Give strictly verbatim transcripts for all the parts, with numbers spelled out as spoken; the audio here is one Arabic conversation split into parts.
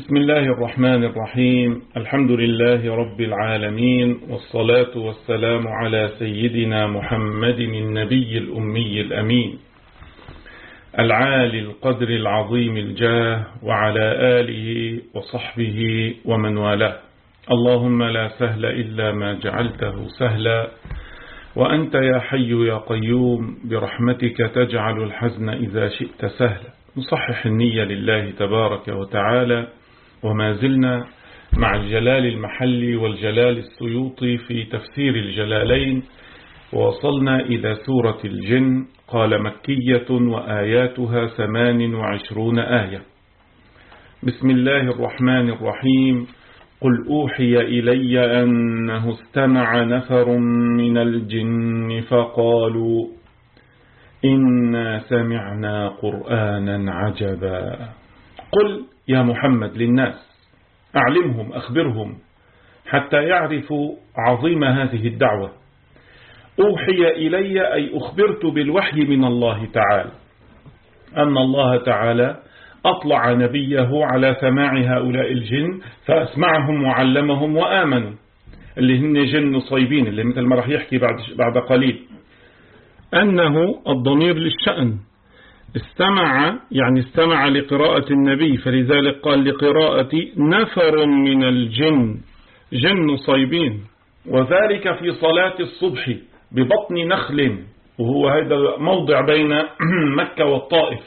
بسم الله الرحمن الرحيم. الحمد لله رب العالمين، والصلاة والسلام على سيدنا محمد النبي الأمي الأمين العالي القدر العظيم الجاه، وعلى آله وصحبه ومن والاه. اللهم لا سهل إلا ما جعلته سهلا، وأنت يا حي يا قيوم برحمتك تجعل الحزن إذا شئت سهلا. نصحح النية لله تبارك وتعالى، وما زلنا مع الجلال المحلي والجلال السيوطي في تفسير الجلالين، ووصلنا إلى سورة الجن. قال مكية وآياتها ثمان وعشرون آية. بسم الله الرحمن الرحيم. قل أوحي إلي أنه استمع نفر من الجن فقالوا إنا سمعنا قرآنا عجبا. قل يا محمد للناس، أعلمهم أخبرهم حتى يعرفوا عظيم هذه الدعوة. أوحي إلي أي أخبرت بالوحي من الله تعالى أن الله تعالى أطلع نبيه على سماع هؤلاء الجن فأسمعهم وعلمهم وآمنوا، اللي هن جن نصيبين، اللي مثل ما راح يحكي بعد, بعد قليل أنه الضمير للشأن. استمع يعني استمع لقراءة النبي، فلذلك قال لقراءة نفر من الجن، جن نصيبين، وذلك في صلاة الصبح ببطن نخل، وهو هذا موضع بين مكة والطائف.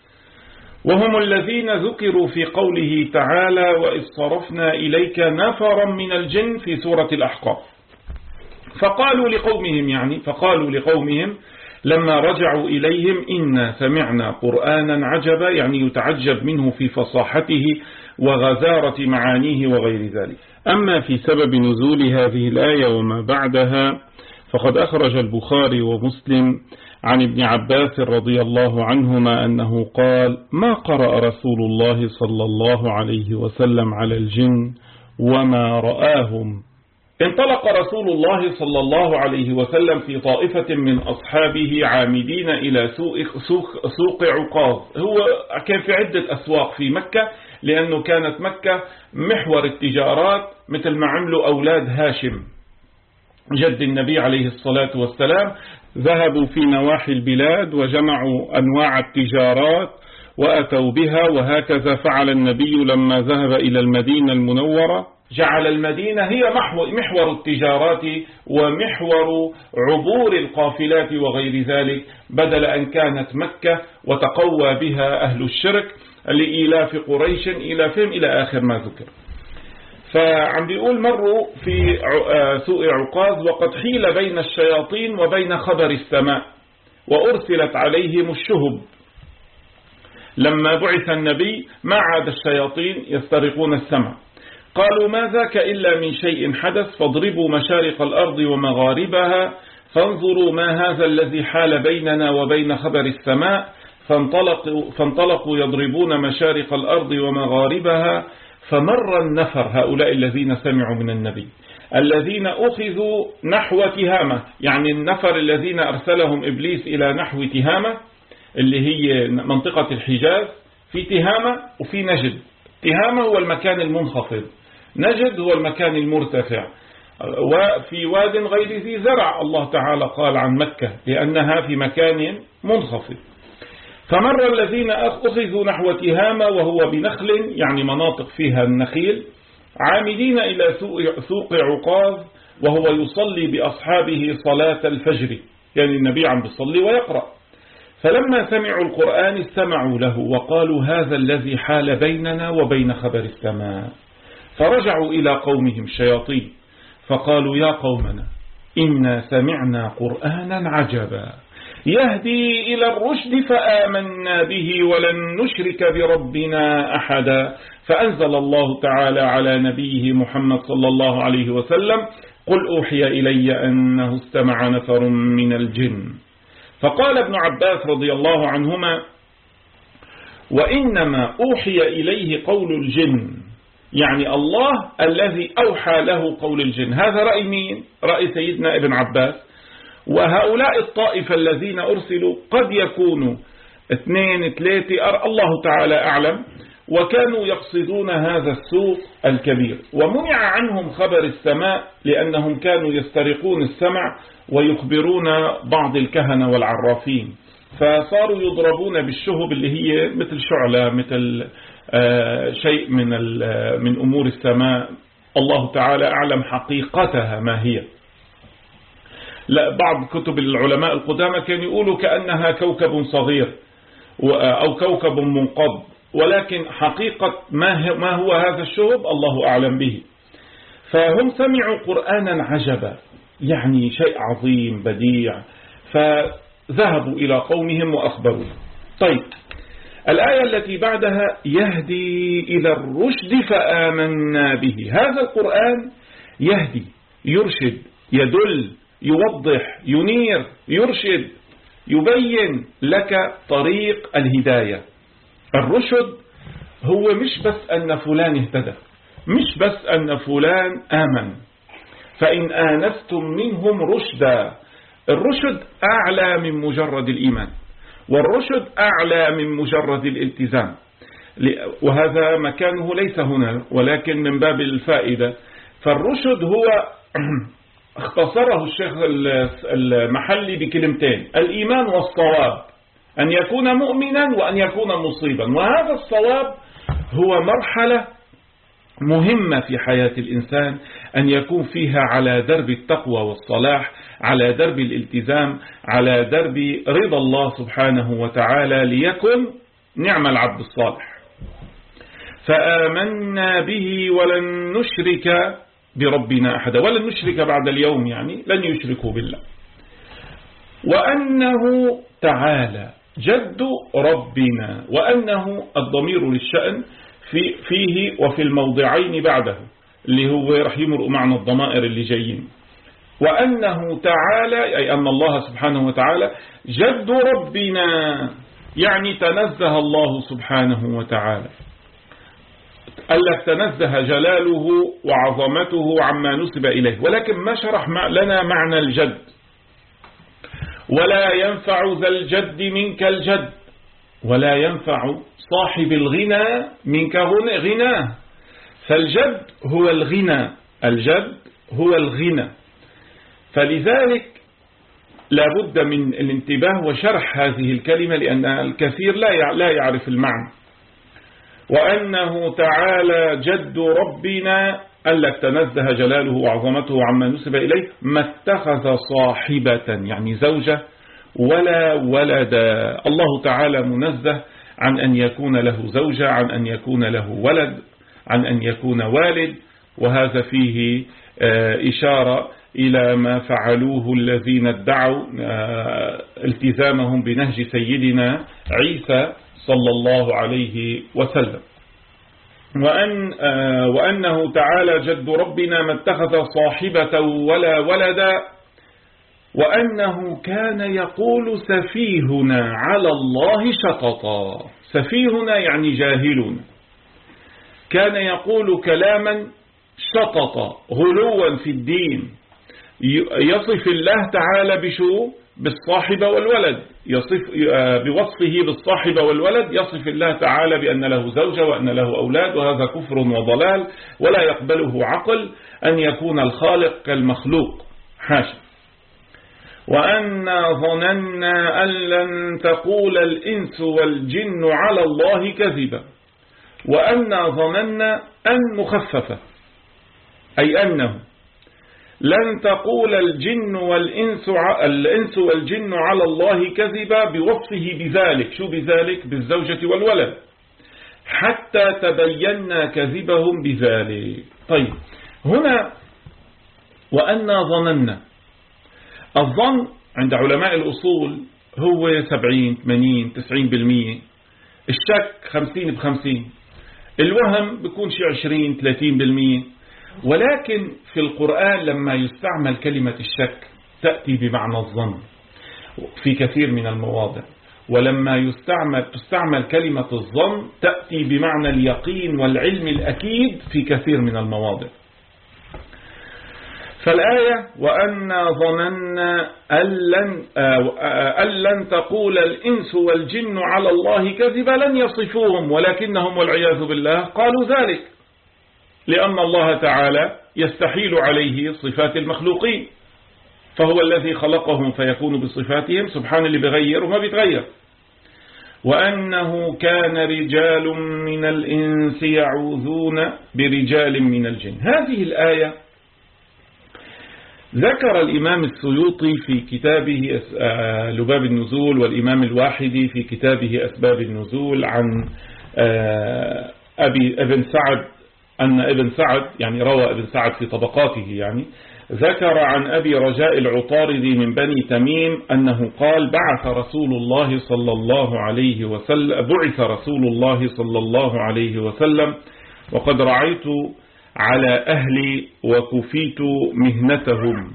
وهم الذين ذكروا في قوله تعالى وإذ صرفنا إليك نفرا من الجن في سورة الأحقاف. فقالوا لقومهم يعني فقالوا لقومهم لما رجعوا إليهم إنا سمعنا قرآنا عجبا، يعني يتعجب منه في فصاحته وغزارة معانيه وغير ذلك. أما في سبب نزول هذه الآية وما بعدها، فقد أخرج البخاري ومسلم عن ابن عباس رضي الله عنهما أنه قال ما قرأ رسول الله صلى الله عليه وسلم على الجن وما رآهم. انطلق رسول الله صلى الله عليه وسلم في طائفة من أصحابه عامدين إلى سوق, سوق, سوق عكاظ. هو كان في عدة أسواق في مكة، لأنه كانت مكة محور التجارات، مثل ما عملوا أولاد هاشم جد النبي عليه الصلاة والسلام، ذهبوا في نواحي البلاد وجمعوا أنواع التجارات وأتوا بها، وهكذا فعل النبي لما ذهب إلى المدينة المنورة، جعل المدينة هي محور التجارات ومحور عبور القافلات وغير ذلك، بدل أن كانت مكة وتقوى بها أهل الشرك لإيلاف قريش إيلافهم إلى آخر ما ذكر. فعم بيقول مروا في سوق عكاظ وقد حيل بين الشياطين وبين خبر السماء، وأرسلت عليهم الشهب. لما بعث النبي ما عاد الشياطين يسترقون السمع. قالوا ما ذاك إلا من شيء حدث، فاضربوا مشارق الأرض ومغاربها فانظروا ما هذا الذي حال بيننا وبين خبر السماء. فانطلقوا, فانطلقوا يضربون مشارق الأرض ومغاربها. فمر النفر، هؤلاء الذين سمعوا من النبي، الذين أخذوا نحو تهامة، يعني النفر الذين أرسلهم إبليس إلى نحو تهامة اللي هي منطقة الحجاز. في تهامة وفي نجد. تهامة هو المكان المنخفض، نجد هو المكان المرتفع، وفي واد غير ذي زرع الله تعالى قال عن مكة لأنها في مكان منخفض. فمر الذين أخذوا نحو تهامة وهو بنخل، يعني مناطق فيها النخيل، عامدين إلى سوق عكاظ وهو يصلي بأصحابه صلاة الفجر، يعني النبي عم بيصلي ويقرأ. فلما سمعوا القرآن استمعوا له وقالوا هذا الذي حال بيننا وبين خبر السماء. فرجعوا إلى قومهم الشياطين فقالوا يا قومنا إنا سمعنا قرآنا عجبا يهدي إلى الرشد فآمنا به ولن نشرك بربنا أحدا. فأنزل الله تعالى على نبيه محمد صلى الله عليه وسلم قل أوحي إلي أنه استمع نفر من الجن. فقال ابن عباس رضي الله عنهما وإنما أوحي إليه قول الجن، يعني الله الذي أوحى له قول الجن. هذا رأي مين؟ رأي سيدنا ابن عباس. وهؤلاء الطائفة الذين أرسلوا قد يكونوا اثنين ثلاثة، الله تعالى أعلم، وكانوا يقصدون هذا السوق الكبير. ومنع عنهم خبر السماء لأنهم كانوا يسترقون السمع ويخبرون بعض الكهنة والعرافين، فصاروا يضربون بالشهب اللي هي مثل شعلة، مثل شيء من من أمور السماء، الله تعالى أعلم حقيقتها ما هي. لا، بعض كتب العلماء القدامى كانوا يقولوا كأنها كوكب صغير أو كوكب منقض، ولكن حقيقة ما هو هذا الشهب الله أعلم به. فهم سمعوا قرآنا عجبا، يعني شيء عظيم بديع، فذهبوا إلى قومهم وأخبروا. طيب، الآية التي بعدها يهدي إلى الرشد فآمنا به. هذا القرآن يهدي، يرشد، يدل، يوضح، ينير، يرشد، يبين لك طريق الهداية. الرشد هو مش بس أن فلان اهتدى، مش بس أن فلان آمن، فإن آنستم منهم رشدا. الرشد أعلى من مجرد الإيمان، والرشد أعلى من مجرد الالتزام، وهذا مكانه ليس هنا ولكن من باب الفائدة. فالرشد هو اختصره الشيخ المحلي بكلمتين: الإيمان والصواب، أن يكون مؤمنا وأن يكون مصيبا. وهذا الصواب هو مرحلة مهمة في حياة الإنسان، أن يكون فيها على درب التقوى والصلاح، على درب الالتزام، على درب رضا الله سبحانه وتعالى، ليكن نعم العبد الصالح. فآمنا به ولن نشرك بربنا أحدا، ولن نشرك بعد اليوم، يعني لن يشركوا بالله. وأنه تعالى جد ربنا، وأنه الضمير للشأن في فيه وفي الموضعين بعده، اللي هو رح يمرق معنا الضمائر اللي جايين. وأنه تعالى أي أن الله سبحانه وتعالى جد ربنا، يعني تنزه الله سبحانه وتعالى. قال لك تنزه جلاله وعظمته عما نسب إليه، ولكن ما شرح لنا معنى الجد. ولا ينفع ذا الجد منك الجد، ولا ينفع صاحب الغنى منك غناه. فالجد هو الغنى، الجد هو الغنى. فلذلك لابد من الانتباه وشرح هذه الكلمة، لأن الكثير لا يعرف المعنى. وأنه تعالى جد ربنا، قال لك تنزه جلاله وعظمته عما نسب إليه، ما اتخذ صاحبة يعني زوجة ولا ولدا. الله تعالى منزه عن أن يكون له زوجة، عن أن يكون له ولد، عن أن يكون والد. وهذا فيه إشارة إلى ما فعلوه الذين ادعوا التزامهم بنهج سيدنا عيسى صلى الله عليه وسلم. وأن وأنه تعالى جد ربنا ما اتخذ صاحبة ولا ولدا. وأنه كان يقول سفيهنا على الله شططا. سفيهنا يعني جاهلون، كان يقول كلاما شططا، غلوا في الدين، يصف الله تعالى بشو؟ بالصاحبة والولد، يصف بوصفه بالصاحبة والولد، يصف الله تعالى بأن له زوجة وأن له أولاد، وهذا كفر وضلال ولا يقبله عقل أن يكون الخالق كالمخلوق، حاشا. وأنا ظننا أن لن تقول الإنس والجن على الله كذبا. وأنا ظننا أن مخففة، أي أنه لن تقول الجن والإنس الإنس والجن على الله كذبا، بوصفه بذلك. شو بذلك؟ بالزوجة والولد، حتى تبينا كذبهم بذلك. طيب، هنا وأنا ظننا، الظن عند علماء الأصول هو سبعين ثمانين تسعين بالمية، الشك خمسين بخمسين، الوهم بيكون شيء عشرين ثلاثين بالمية. ولكن في القرآن لما يستعمل كلمة الشك تأتي بمعنى الظن في كثير من المواضع، ولما يستعمل تستعمل كلمة الظن تأتي بمعنى اليقين والعلم الأكيد في كثير من المواضع. فالآية وأنا ظننا أن لن تقول الإنس والجن على الله كذبا لن يصفوهم، ولكنهم والعياذ بالله قالوا ذلك لأن الله تعالى يستحيل عليه صفات المخلوقين، فهو الذي خلقهم فيكون بصفاتهم، سبحان اللي بغير وما بيتغير. وأنه كان رجال من الإنس يعوذون برجال من الجن. هذه الآية ذكر الإمام السيوطي في كتابه لباب النزول، والإمام الواحدي في كتابه أسباب النزول عن أبي ابن سعد، أن ابن سعد يعني روى ابن سعد في طبقاته، يعني ذكر عن أبي رجاء العطاردي من بني تميم أنه قال بعث رسول الله صلى الله عليه وسلم بعث رسول الله صلى الله عليه وسلم وقد رعيت على أهلي وكفيت مهنتهم،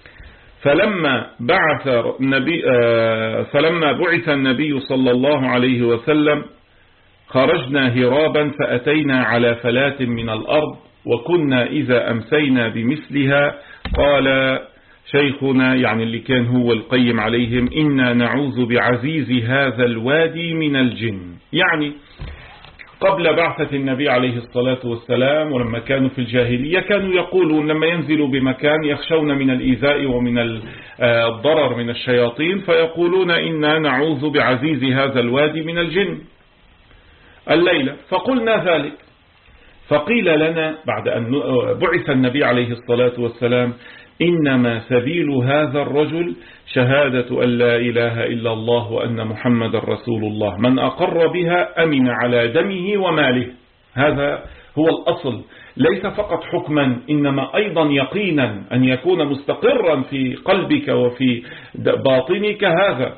فلما بعث النبي فلما بعث النبي صلى الله عليه وسلم خرجنا هرابا فأتينا على فلاة من الأرض وكنا إذا أمسينا بمثلها قال شيخنا يعني اللي كان هو القيم عليهم إنا نعوذ بعزيز هذا الوادي من الجن. يعني قبل بعثة النبي عليه الصلاة والسلام ولما كانوا في الجاهلية كانوا يقولون لما ينزلوا بمكان يخشون من الإيذاء ومن الضرر من الشياطين فيقولون إنا نعوذ بعزيز هذا الوادي من الجن الليلة، فقلنا ذلك. فقيل لنا بعد أن بعث النبي عليه الصلاة والسلام إنما سبيل هذا الرجل شهادة أن لا إله إلا الله وأن محمد رسول الله، من أقر بها أمن على دمه وماله. هذا هو الأصل، ليس فقط حكما إنما أيضا يقينا أن يكون مستقرا في قلبك وفي باطنك هذا.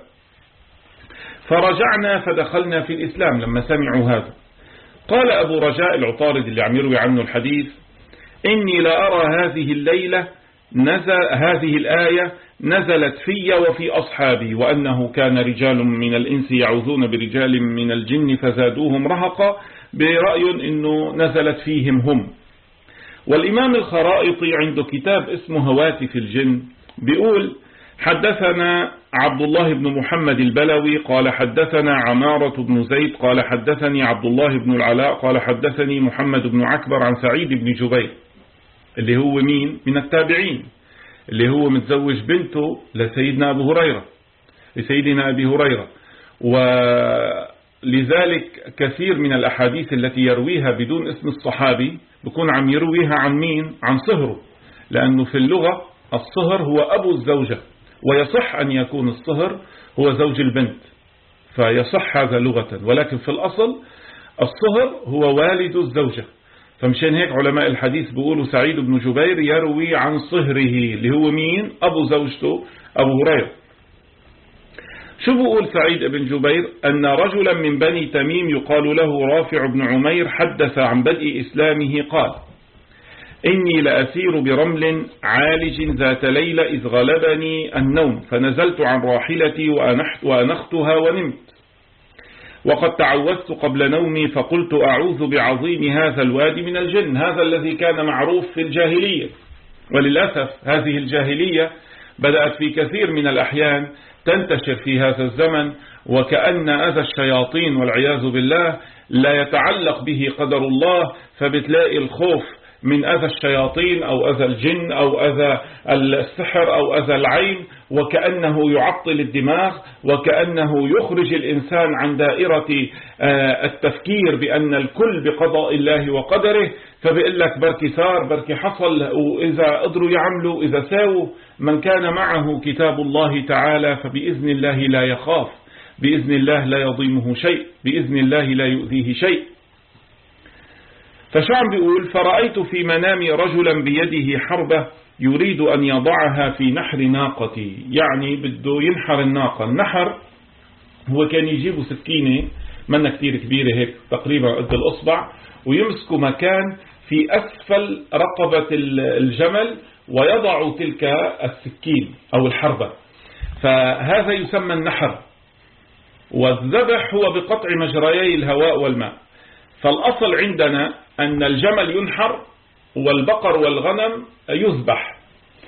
فرجعنا فدخلنا في الإسلام لما سمعوا هذا. قال أبو رجاء العطارد اللي عم يروي عنه الحديث إني لا أرى هذه الليلة نزل هذه الآية نزلت في وفي أصحابي وأنه كان رجال من الإنس يعوذون برجال من الجن فزادوهم رهقا، برأي أنه نزلت فيهم هم. والإمام الخرائطي عنده كتاب اسمه هواتف الجن بيقول حدثنا عبد الله بن محمد البلوي قال حدثنا عمارة بن زيد قال حدثني عبد الله بن العلاء قال حدثني محمد بن عكبر عن سعيد بن جبير اللي هو مين من التابعين، اللي هو متزوج بنته لسيدنا أبو هريرة لسيدنا أبي هريرة. ولذلك كثير من الأحاديث التي يرويها بدون اسم الصحابي بكون عم يرويها عن مين؟ عن صهره، لأنه في اللغة الصهر هو أبو الزوجة، ويصح أن يكون الصهر هو زوج البنت، فيصح هذا لغة، ولكن في الأصل الصهر هو والد الزوجة. فمشان هيك علماء الحديث بيقولوا سعيد بن جبير يروي عن صهره اللي هو مين؟ أبو زوجته أبو هريرة. شو بيقول سعيد بن جبير؟ أن رجلا من بني تميم يقال له رافع بن عمير حدث عن بدء إسلامه قال إني لأسير برمل عالج ذات ليلة إذ غلبني النوم فنزلت عن راحلتي وأنحت وأنختها ونمت، وقد تعوذت قبل نومي فقلت أعوذ بعظيم هذا الوادي من الجن. هذا الذي كان معروف في الجاهلية، وللأسف هذه الجاهلية بدأت في كثير من الأحيان تنتشر في هذا الزمن، وكأن أذى الشياطين والعياذ بالله لا يتعلق به قدر الله، فبتلاقي الخوف من أذى الشياطين أو أذى الجن أو أذى السحر أو أذى العين، وكأنه يعطل الدماغ، وكأنه يخرج الإنسان عن دائرة التفكير بأن الكل بقضاء الله وقدره. فبيقول لك بركي صار بركي حصل، وإذا قدروا يعملوا إذا ساووا. من كان معه كتاب الله تعالى فبإذن الله لا يخاف، بإذن الله لا يضيمه شيء، بإذن الله لا يؤذيه شيء. فشو عم بيقول؟ فرأيت في منامي رجلا بيده حربة يريد أن يضعها في نحر ناقتي، يعني بده ينحر الناقة. النحر هو كان يجيبوا سكينة منها كتير كبيرة هيك تقريبا قد الأصبع، ويمسكوا مكان في أسفل رقبة الجمل ويضعوا تلك السكين أو الحربة، فهذا يسمى النحر. والذبح هو بقطع مجريي الهواء والماء. فالأصل عندنا أن الجمل ينحر والبقر والغنم يذبح،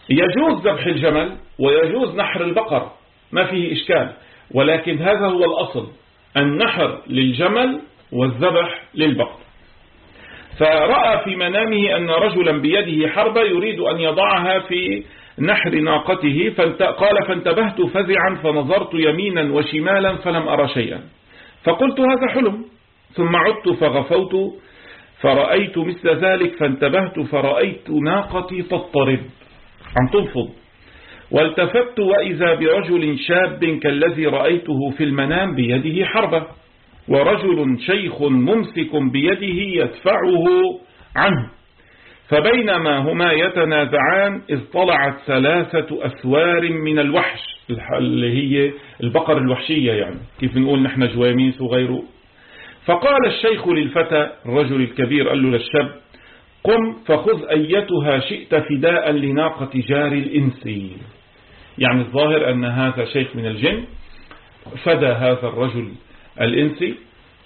يجوز ذبح الجمل ويجوز نحر البقر، ما فيه إشكال، ولكن هذا هو الأصل، النحر للجمل والذبح للبقر. فرأى في منامه أن رجلا بيده حربة يريد أن يضعها في نحر ناقته، قال فانتبهت فزعا فنظرت يمينا وشمالا فلم أرى شيئا، فقلت هذا حلم، ثم عدت فغفوت فرأيت مثل ذلك، فانتبهت فرأيت ناقتي تضطرب عم تنفض، والتفت وإذا برجل شاب كالذي رأيته في المنام بيده حربة، ورجل شيخ ممسك بيده يدفعه عنه، فبينما هما يتنازعان إذ طلعت ثلاثة أسوار من الوحش، اللي هي البقر الوحشية، يعني كيف نقول نحن جواميس وغيره. فقال الشيخ للفتى، الرجل الكبير قال له للشاب قم فخذ أيتها شئت فداء لناقة جاري الإنسي، يعني الظاهر أن هذا شيخ من الجن فدى هذا الرجل الإنسي،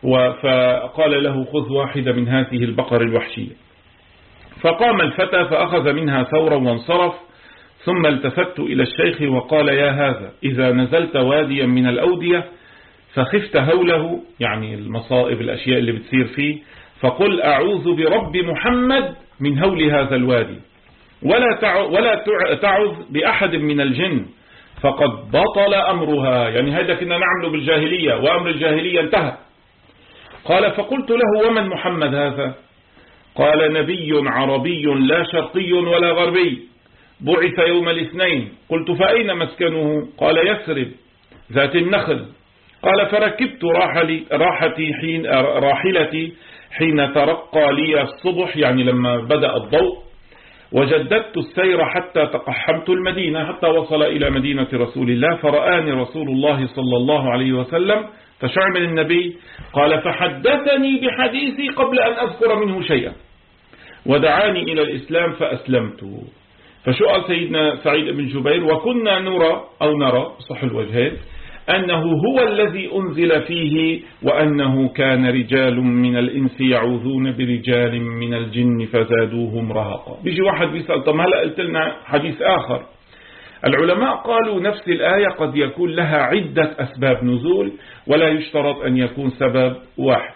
فقال له خذ واحدة من هذه البقر الوحشية. فقام الفتى فأخذ منها ثورا وانصرف، ثم التفت إلى الشيخ وقال يا هذا إذا نزلت واديا من الأودية فخفت هوله، يعني المصائب الأشياء اللي بتصير فيه، فقل أعوذ برب محمد من هول هذا الوادي، ولا ولا تعوذ بأحد من الجن فقد بطل أمرها، يعني هذا كنا نعمله بالجاهلية وأمر الجاهلية انتهى. قال فقلت له ومن محمد هذا؟ قال نبي عربي لا شرقي ولا غربي، بعث يوم الاثنين. قلت فأين مسكنه؟ قال يثرب ذات النخل. قال فركبت راحلي راحتي حين راحلتي حين ترقى لي الصبح، يعني لما بدأ الضوء، وجددت السير حتى تقحمت المدينة، حتى وصل إلى مدينة رسول الله، فرآني رسول الله صلى الله عليه وسلم، فشعمل النبي قال فحدثني بحديثي قبل أن أذكر منه شيئا، ودعاني إلى الإسلام فأسلمت. فسئل سيدنا سعيد بن جبير وكنا نرى أو نرى صح الوجهين أنه هو الذي أنزل فيه، وأنه كان رجال من الإنس يعوذون برجال من الجن فزادوهم رهقا. بيجي واحد بيسأل طب هلأ قلت لنا حديث آخر. العلماء قالوا نفس الآية قد يكون لها عدة أسباب نزول، ولا يشترط أن يكون سبب واحد.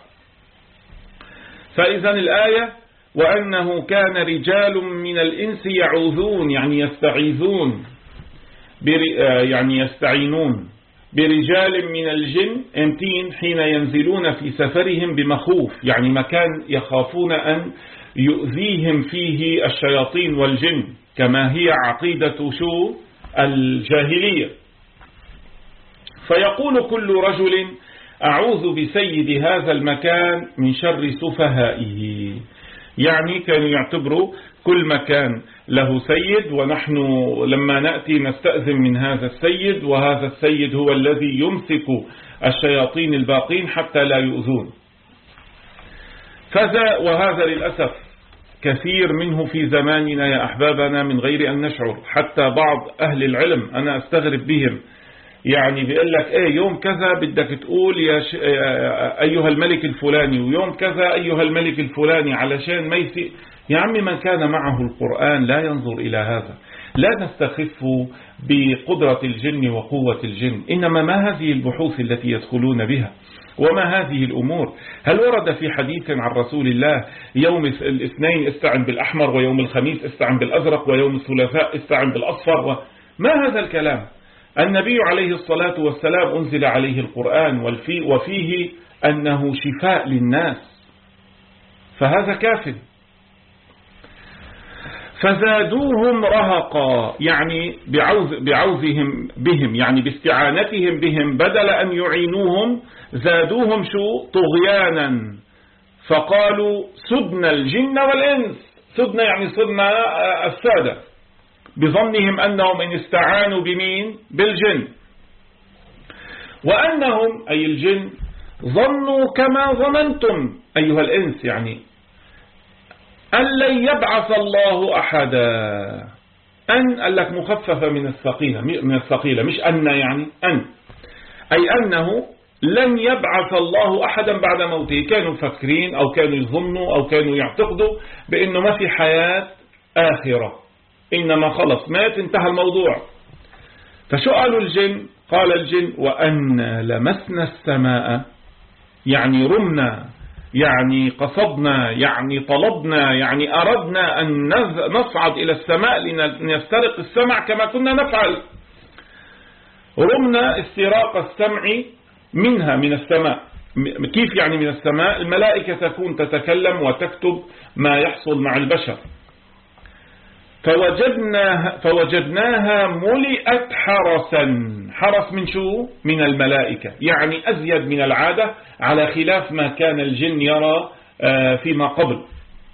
فإذا الآية وأنه كان رجال من الإنس يعوذون، يعني يستعيذون، يعني يستعينون برجال من الجن امتين حين ينزلون في سفرهم بمخوف، يعني مكان يخافون أن يؤذيهم فيه الشياطين والجن، كما هي عقيدة شو الجاهلية. فيقول كل رجل أعوذ بسيد هذا المكان من شر سفهائه، يعني كانوا يعتبروا كل مكان له سيد، ونحن لما نأتي نستأذن من هذا السيد، وهذا السيد هو الذي يمسك الشياطين الباقين حتى لا يؤذون. فذا وهذا للأسف كثير منه في زماننا يا أحبابنا من غير أن نشعر. حتى بعض أهل العلم أنا أستغرب بهم، يعني بيقول لك ايه يوم كذا بدك تقول يا ش... أيها الملك الفلاني، ويوم كذا أيها الملك الفلاني، علشان ما يسي. يا عمي من كان معه القرآن لا ينظر إلى هذا. لا نستخف بقدرة الجن وقوة الجن، إنما ما هذه البحوث التي يدخلون بها، وما هذه الأمور؟ هل ورد في حديث عن رسول الله يوم الاثنين استعن بالأحمر، ويوم الخميس استعن بالأزرق، ويوم الثلاثاء استعن بالأصفر؟ و... ما هذا الكلام؟ النبي عليه الصلاة والسلام أنزل عليه القرآن والفي وفيه أنه شفاء للناس، فهذا كافٍ. فزادوهم رهقا، يعني بعوذ بعوذهم بهم، يعني باستعانتهم بهم، بدل أن يعينوهم زادوهم شو طغيانا، فقالوا سدنا الجن والإنس. سدنا يعني صرنا السادة، بظنهم أنهم إن استعانوا بمين؟ بالجن، وأنهم أي الجن ظنوا كما ظننتم أيها الإنس، يعني أن لن يبعث الله أحدا. أن قال لك مخففة من الثقيلة، من الثقيلة مش أن، يعني أن أي أنه لن يبعث الله أحدا بعد موته. كانوا مفكرين أو كانوا يظنوا أو كانوا يعتقدوا بأنه ما في حياة آخرة، إنما خلص مات انتهى الموضوع. فشو قالوا الجن؟ قال الجن وأنا لمسنا السماء، يعني رمنا، يعني قصدنا، يعني طلبنا، يعني أردنا أن نصعد إلى السماء لنسترق السمع كما كنا نفعل. رمنا استراق السمع منها من السماء. كيف يعني من السماء؟ الملائكة تكون تتكلم وتكتب ما يحصل مع البشر. فوجدناها, فوجدناها ملئت حرسا. حرس من شو؟ من الملائكة، يعني أزيد من العادة على خلاف ما كان الجن يرى فيما قبل.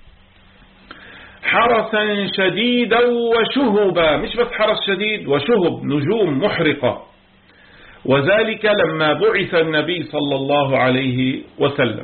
حرسا شديدا وشهبا، مش بس حرس شديد وشهب، نجوم محرقة. وذلك لما بعث النبي صلى الله عليه وسلم.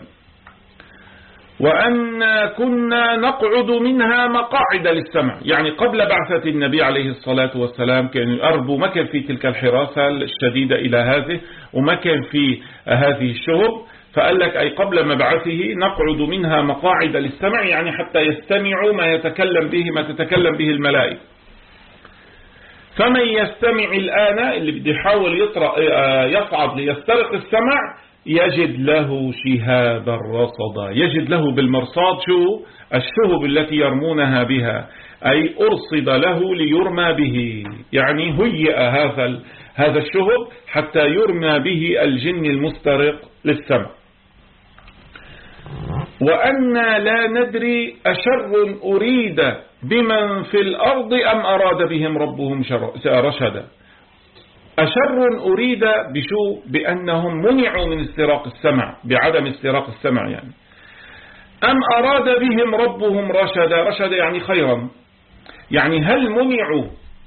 وأن كنا نقعد منها مقاعد للسمع، يعني قبل بعثة النبي عليه الصلاة والسلام كانوا يقربوا، ما كان في تلك الحراسة الشديدة إلى هذه، وما كان في هذه الشهب. فقال لك أي قبل مبعثه نقعد منها مقاعد للسمع، يعني حتى يستمعوا ما يتكلم به ما تتكلم به الملائكة. فمن يستمع الآن، اللي بده يحاول يصعد ليسترق السمع، يجد له شهابا رصدا. يجد له بالمرصاد شو؟ الشهب التي يرمونها بها، أي أرصد له ليرمى به، يعني هيئ هذا هذا الشهب حتى يرمى به الجن المسترق للسمع. وأنا لا ندري أشر أريد بمن في الأرض أم أراد بهم ربهم رشدا. أشر أريد بشو؟ بأنهم منعوا من استراق السمع، بعدم استراق السمع يعني. أم أراد بهم ربهم رشدا. رشدا يعني خيرا، يعني هل منعوا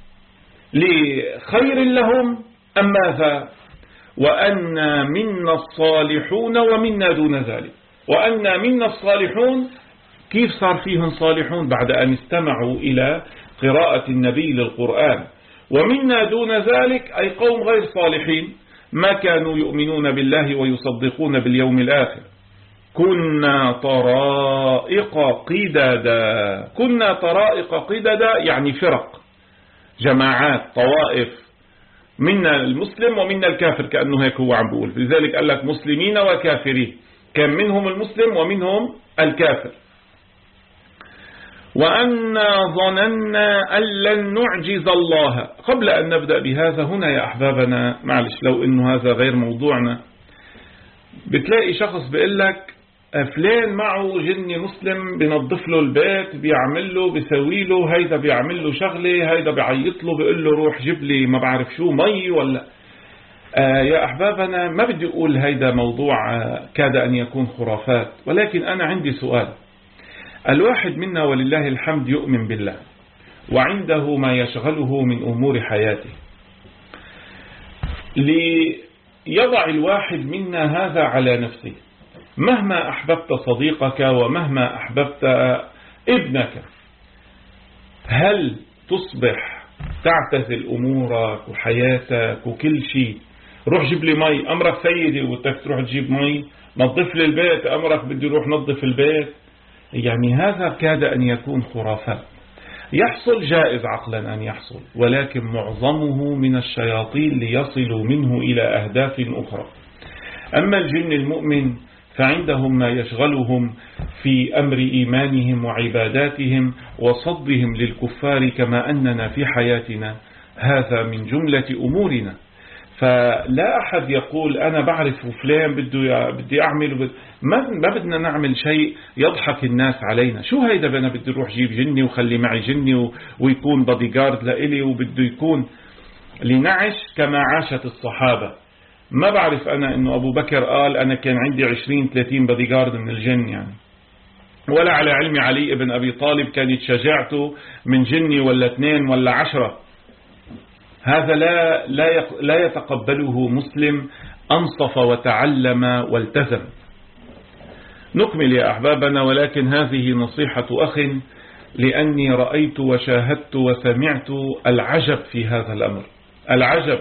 لخير لهم أم ماذا؟ وأنا منا الصالحون ومنا دون ذلك. وأنا منا الصالحون، كيف صار فيهم صالحون؟ بعد أن استمعوا إلى قراءة النبي للقرآن. ومنا دون ذلك أي قوم غير صالحين، ما كانوا يؤمنون بالله ويصدقون باليوم الآخر. كنا طرائق قددا. كنا طرائق قددا يعني فرق، جماعات، طوائف، منا المسلم ومنا الكافر، كأنه هيك هو عم بيقول. لذلك قال لك مسلمين وكافرين، كان منهم المسلم ومنهم الكافر. وأنا ظننا أن لن نعجز الله. قبل أن نبدأ بهذا هنا يا أحبابنا، معلش لو إنه هذا غير موضوعنا، بتلاقي شخص بيقول لك فلان معه جني مسلم بنظف له البيت، بيعمل له بيسوي له، هيدا بيعمل له شغلة، هيدا بيعيط له بيقول له روح جيب لي ما بعرف شو مي ولا. آه يا أحبابنا، ما بدي أقول هيدا موضوع آه كاد أن يكون خرافات، ولكن أنا عندي سؤال. الواحد منا ولله الحمد يؤمن بالله وعنده ما يشغله من أمور حياته. ليضع الواحد منا هذا على نفسه، مهما أحببت صديقك ومهما أحببت ابنك، هل تصبح تعتزل أمورك وحياتك وكل شيء؟ روح جيب لي مي، أمرك سيدي وبدك تروح تجيب مي. نظف لي البيت، أمرك بدي روح نظف البيت. يعني هذا كاد أن يكون خرافات. يحصل، جائز عقلا أن يحصل، ولكن معظمه من الشياطين ليصلوا منه إلى أهداف أخرى. أما الجن المؤمن فعندهم ما يشغلهم في أمر إيمانهم وعباداتهم وصدهم للكفار، كما أننا في حياتنا هذا من جملة أمورنا. فلا أحد يقول أنا بعرف فلان بده بدي أعمل وبد... ما بدنا نعمل شيء يضحك الناس علينا. شو هيدا أنا بدي أروح جيب جني وخلي معي جني و... ويكون بادي جارد لإلي وبده يكون لنعش كما عاشت الصحابة. ما بعرف أنا إنه أبو بكر قال أنا كان عندي عشرين ثلاثين بادي جارد من الجن يعني، ولا على علم علي ابن أبي طالب كانت شجاعته من جني ولا اثنين ولا عشرة. هذا لا لا لا يتقبله مسلم أنصف وتعلم والتزم. نكمل يا أحبابنا، ولكن هذه نصيحة أخ، لأني رأيت وشاهدت وسمعت العجب في هذا الأمر، العجب.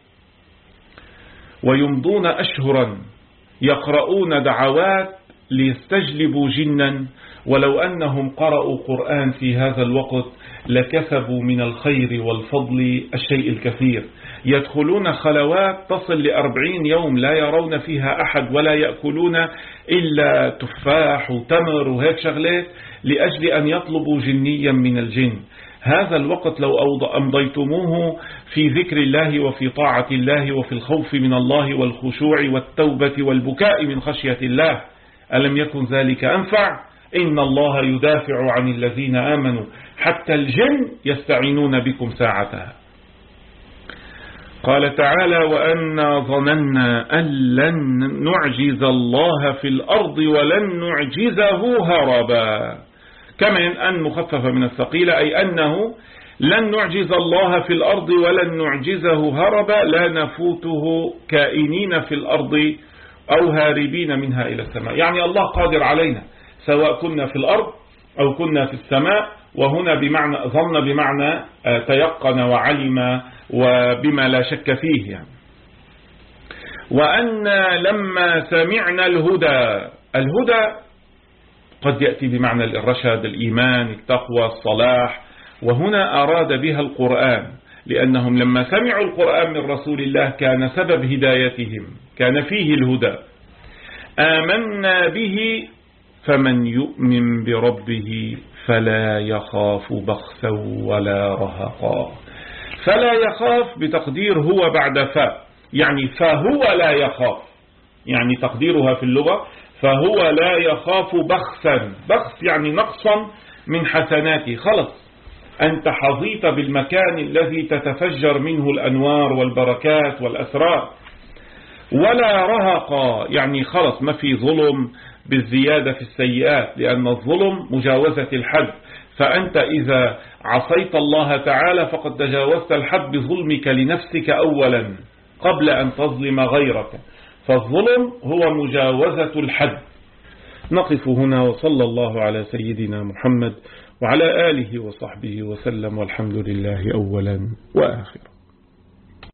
ويمضون أشهرا يقرؤون دعوات ليستجلبوا جنا ولو أنهم قرأوا قرآن في هذا الوقت لكسبوا من الخير والفضل الشيء الكثير. يدخلون خلوات تصل لأربعين يوم لا يرون فيها أحد ولا يأكلون إلا تفاح وتمر وهيك شغلات لأجل أن يطلبوا جنيا من الجن. هذا الوقت لو أمضيتموه في ذكر الله وفي طاعة الله وفي الخوف من الله والخشوع والتوبة والبكاء من خشية الله، ألم يكن ذلك أنفع؟ إن الله يدافع عن الذين آمنوا حتى الجن يستعينون بكم ساعتها. قال تعالى: وأنا ظننا أن لن نعجز الله في الأرض ولن نعجزه هربا. كمان أن مخففة من الثقيلة، أي أنه لن نعجز الله في الأرض ولن نعجزه هربا، لا نفوته كائنين في الأرض أو هاربين منها إلى السماء. يعني الله قادر علينا سواء كنا في الأرض أو كنا في السماء. وهنا بمعنى ظن بمعنى تيقن وعلم وبما لا شك فيه يعني. وأن لما سمعنا الهدى، الهدى قد يأتي بمعنى الرشد، الإيمان، التقوى، الصلاح، وهنا أراد بها القرآن، لأنهم لما سمعوا القرآن من رسول الله كان سبب هدايتهم، كان فيه الهدى. آمنا به فمن يؤمن بربه فلا يخاف بخسا ولا رهقا. فلا يخاف بتقدير هو بعد فاء، يعني فهو لا يخاف، يعني تقديرها في اللغة فهو لا يخاف بخسا. بخس يعني نقصا من حسناته، خلص أنت حظيت بالمكان الذي تتفجر منه الأنوار والبركات والأسرار. ولا رهقا يعني خلص ما في ظلم بالزيادة في السيئات، لأن الظلم مجاوزة الحد، فأنت إذا عصيت الله تعالى فقد تجاوزت الحد بظلمك لنفسك أولا قبل أن تظلم غيرك، فالظلم هو مجاوزة الحد. نقف هنا، وصلى الله على سيدنا محمد وعلى آله وصحبه وسلم، والحمد لله أولا وآخرا.